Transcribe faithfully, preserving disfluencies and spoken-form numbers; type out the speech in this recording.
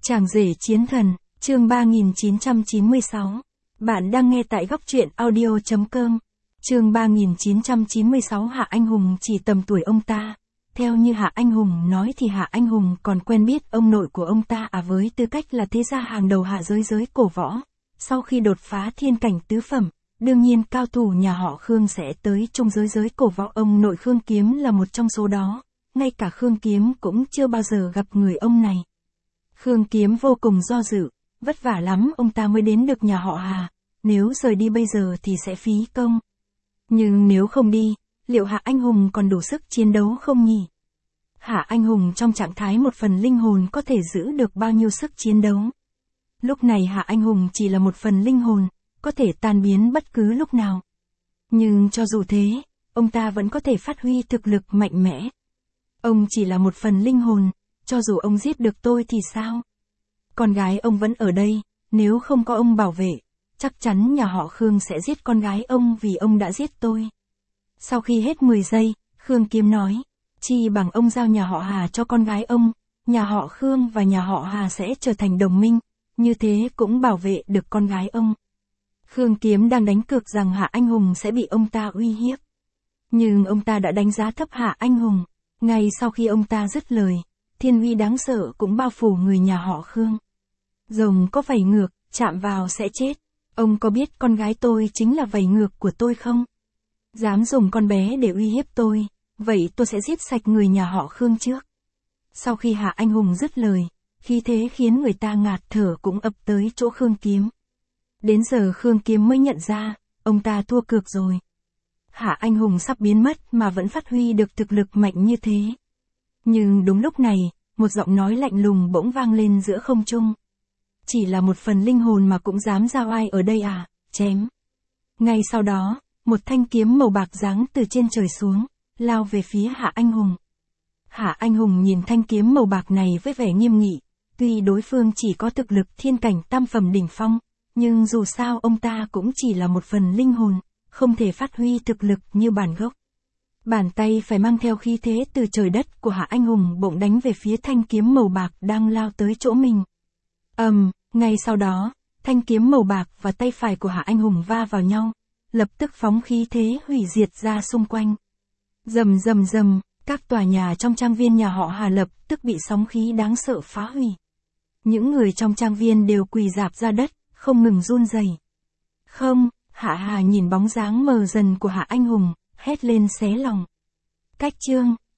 Chàng rể chiến thần, chương ba nghìn chín trăm chín mươi sáu. Bạn đang nghe tại góc truyện audio chấm com. Chương ba nghìn chín trăm chín mươi sáu. Hạ Anh Hùng chỉ tầm tuổi ông ta. Theo như Hạ Anh Hùng nói thì Hạ Anh Hùng còn quen biết ông nội của ông ta à với tư cách là thế gia hàng đầu hạ giới giới cổ võ. Sau khi đột phá thiên cảnh tứ phẩm, đương nhiên cao thủ nhà họ Khương sẽ tới trung giới giới cổ võ, ông nội Khương Kiếm là một trong số đó. Ngay cả Khương Kiếm cũng chưa bao giờ gặp người ông này. Khương Kiếm vô cùng do dự, vất vả lắm ông ta mới đến được nhà họ Hà, nếu rời đi bây giờ thì sẽ phí công. Nhưng nếu không đi, liệu Hạ Anh Hùng còn đủ sức chiến đấu không nhỉ? Hạ Anh Hùng trong trạng thái một phần linh hồn có thể giữ được bao nhiêu sức chiến đấu? Lúc này Hạ Anh Hùng chỉ là một phần linh hồn, có thể tan biến bất cứ lúc nào. Nhưng cho dù thế, ông ta vẫn có thể phát huy thực lực mạnh mẽ. Ông chỉ là một phần linh hồn, cho dù ông giết được tôi thì sao? Con gái ông vẫn ở đây, nếu không có ông bảo vệ, chắc chắn nhà họ Khương sẽ giết con gái ông vì ông đã giết tôi. Sau khi hết mười giây, Khương Kiếm nói, chi bằng ông giao nhà họ Hà cho con gái ông, nhà họ Khương và nhà họ Hà sẽ trở thành đồng minh, như thế cũng bảo vệ được con gái ông. Khương Kiếm đang đánh cược rằng Hạ Anh Hùng sẽ bị ông ta uy hiếp. Nhưng ông ta đã đánh giá thấp Hạ Anh Hùng. Ngay sau khi ông ta dứt lời, thiên uy đáng sợ cũng bao phủ người nhà họ Khương. Rồng có vảy ngược, chạm vào sẽ chết. Ông có biết con gái tôi chính là vảy ngược của tôi không? Dám dùng con bé để uy hiếp tôi, vậy tôi sẽ giết sạch người nhà họ Khương trước. Sau khi Hạ Anh Hùng dứt lời, khí thế khiến người ta ngạt thở cũng ập tới chỗ Khương Kiếm. Đến giờ Khương Kiếm mới nhận ra, ông ta thua cược rồi. Hạ Anh Hùng sắp biến mất mà vẫn phát huy được thực lực mạnh như thế. Nhưng đúng lúc này, một giọng nói lạnh lùng bỗng vang lên giữa không trung. Chỉ là một phần linh hồn mà cũng dám ra oai ở đây à, chém. Ngay sau đó, một thanh kiếm màu bạc giáng từ trên trời xuống, lao về phía Hạ Anh Hùng. Hạ Anh Hùng nhìn thanh kiếm màu bạc này với vẻ nghiêm nghị, tuy đối phương chỉ có thực lực thiên cảnh tam phẩm đỉnh phong, nhưng dù sao ông ta cũng chỉ là một phần linh hồn, không thể phát huy thực lực như bản gốc. Bàn tay phải mang theo khí thế từ trời đất của Hạ Anh Hùng bỗng đánh về phía thanh kiếm màu bạc đang lao tới chỗ mình. Ầm, um, ngay sau đó, thanh kiếm màu bạc và tay phải của Hạ Anh Hùng va vào nhau, lập tức phóng khí thế hủy diệt ra xung quanh. Rầm rầm rầm, các tòa nhà trong trang viên nhà họ Hà lập tức bị sóng khí đáng sợ phá hủy. Những người trong trang viên đều quỳ rạp ra đất, không ngừng run rẩy. Không, Hạ Hà nhìn bóng dáng mờ dần của Hạ Anh Hùng, hét lên xé lòng. Cách chương